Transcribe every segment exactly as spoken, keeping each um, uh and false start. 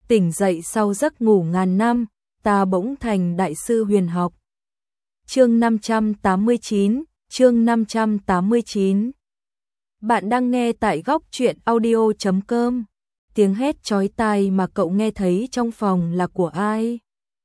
tỉnh dậy sau giấc ngủ ngàn năm, ta bỗng thành đại sư huyền học. Chương năm trăm tám mươi chín, chương năm trăm tám mươi chín. Bạn đang nghe tại góc truyện audio chấm com. Tiếng hét chói tai mà cậu nghe thấy trong phòng là của ai?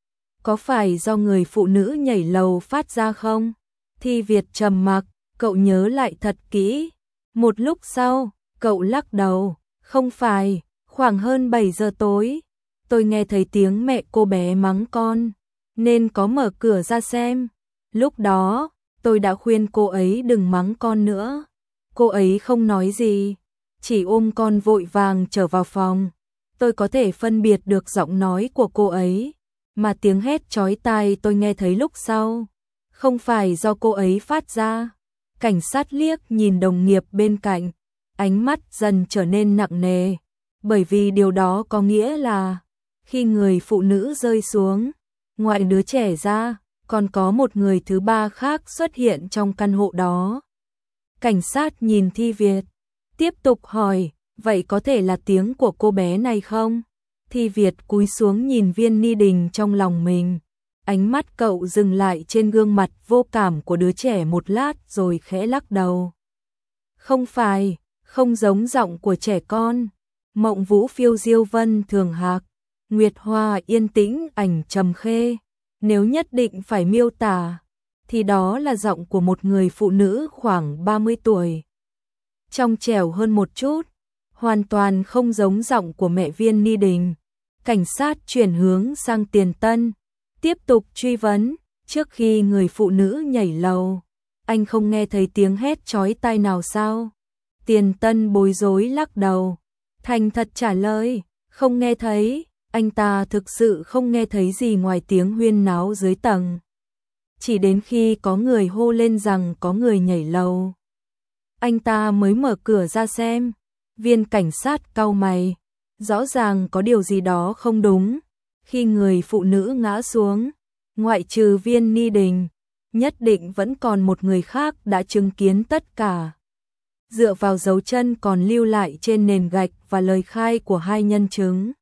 Có phải do người phụ nữ nhảy lầu phát ra không? Thi Việt trầm mặc, cậu nhớ lại thật kỹ. Một lúc sau, cậu lắc đầu, không phải, khoảng hơn bảy giờ tối, tôi nghe thấy tiếng mẹ cô bé mắng con, nên có mở cửa ra xem. Lúc đó, tôi đã khuyên cô ấy đừng mắng con nữa. Cô ấy không nói gì, chỉ ôm con vội vàng trở vào phòng. Tôi có thể phân biệt được giọng nói của cô ấy, mà tiếng hét chói tai tôi nghe thấy lúc sau, không phải do cô ấy phát ra. Cảnh sát liếc nhìn đồng nghiệp bên cạnh, ánh mắt dần trở nên nặng nề, bởi vì điều đó có nghĩa là khi người phụ nữ rơi xuống, ngoài đứa trẻ ra, còn có một người thứ ba khác xuất hiện trong căn hộ đó. Cảnh sát nhìn Thi Việt, tiếp tục hỏi, vậy có thể là tiếng của cô bé này không? Thi Việt cúi xuống nhìn Viên Ni Đình trong lòng mình. Ánh mắt cậu dừng lại trên gương mặt vô cảm của đứa trẻ một lát rồi khẽ lắc đầu. Không phải, không giống giọng của trẻ con. Mộng Vũ phiêu diêu vân thường hạc, Nguyệt Hoa yên tĩnh ảnh trầm khê. Nếu nhất định phải miêu tả, thì đó là giọng của một người phụ nữ khoảng ba mươi tuổi. Trong trẻo hơn một chút, hoàn toàn không giống giọng của mẹ Viên Ni Đình. Cảnh sát chuyển hướng sang Tiền Tân, tiếp tục truy vấn, trước khi người phụ nữ nhảy lầu, anh không nghe thấy tiếng hét chói tai nào sao? Tiền Tân bối rối lắc đầu, thành thật trả lời, không nghe thấy, anh ta thực sự không nghe thấy gì ngoài tiếng huyên náo dưới tầng. Chỉ đến khi có người hô lên rằng có người nhảy lầu, anh ta mới mở cửa ra xem. Viên cảnh sát cau mày, rõ ràng có điều gì đó không đúng. Khi người phụ nữ ngã xuống, ngoại trừ Viên Ni Đình, nhất định vẫn còn một người khác đã chứng kiến tất cả. Dựa vào dấu chân còn lưu lại trên nền gạch và lời khai của hai nhân chứng,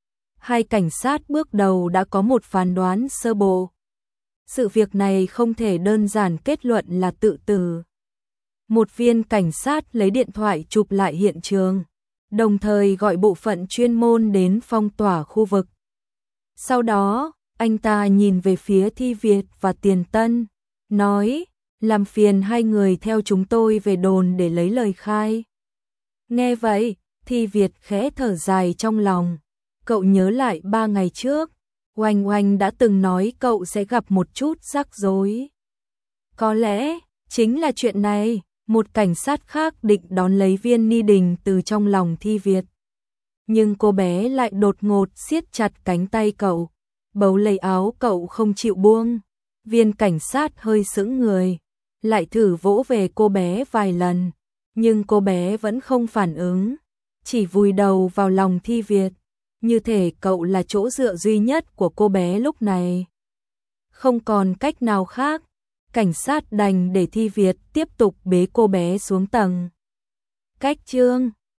hai cảnh sát bước đầu đã có một phán đoán sơ bộ. Sự việc này không thể đơn giản kết luận là tự tử. Một viên cảnh sát lấy điện thoại chụp lại hiện trường, đồng thời gọi bộ phận chuyên môn đến phong tỏa khu vực. Sau đó, anh ta nhìn về phía Thi Việt và Tiền Tân, nói, làm phiền hai người theo chúng tôi về đồn để lấy lời khai. Nghe vậy, Thi Việt khẽ thở dài trong lòng. Cậu nhớ lại ba ngày trước, Oanh Oanh đã từng nói cậu sẽ gặp một chút rắc rối. Có lẽ, chính là chuyện này. Một cảnh sát khác định đón lấy Viên Ni Đình từ trong lòng Thi Việt. Nhưng cô bé lại đột ngột siết chặt cánh tay cậu, bấu lấy áo cậu không chịu buông. Viên cảnh sát hơi sững người, lại thử vỗ về cô bé vài lần, nhưng cô bé vẫn không phản ứng, chỉ vùi đầu vào lòng Thi Việt, như thể cậu là chỗ dựa duy nhất của cô bé lúc này. Không còn cách nào khác, cảnh sát đành để Thi Việt tiếp tục bế cô bé xuống tầng. Cách chương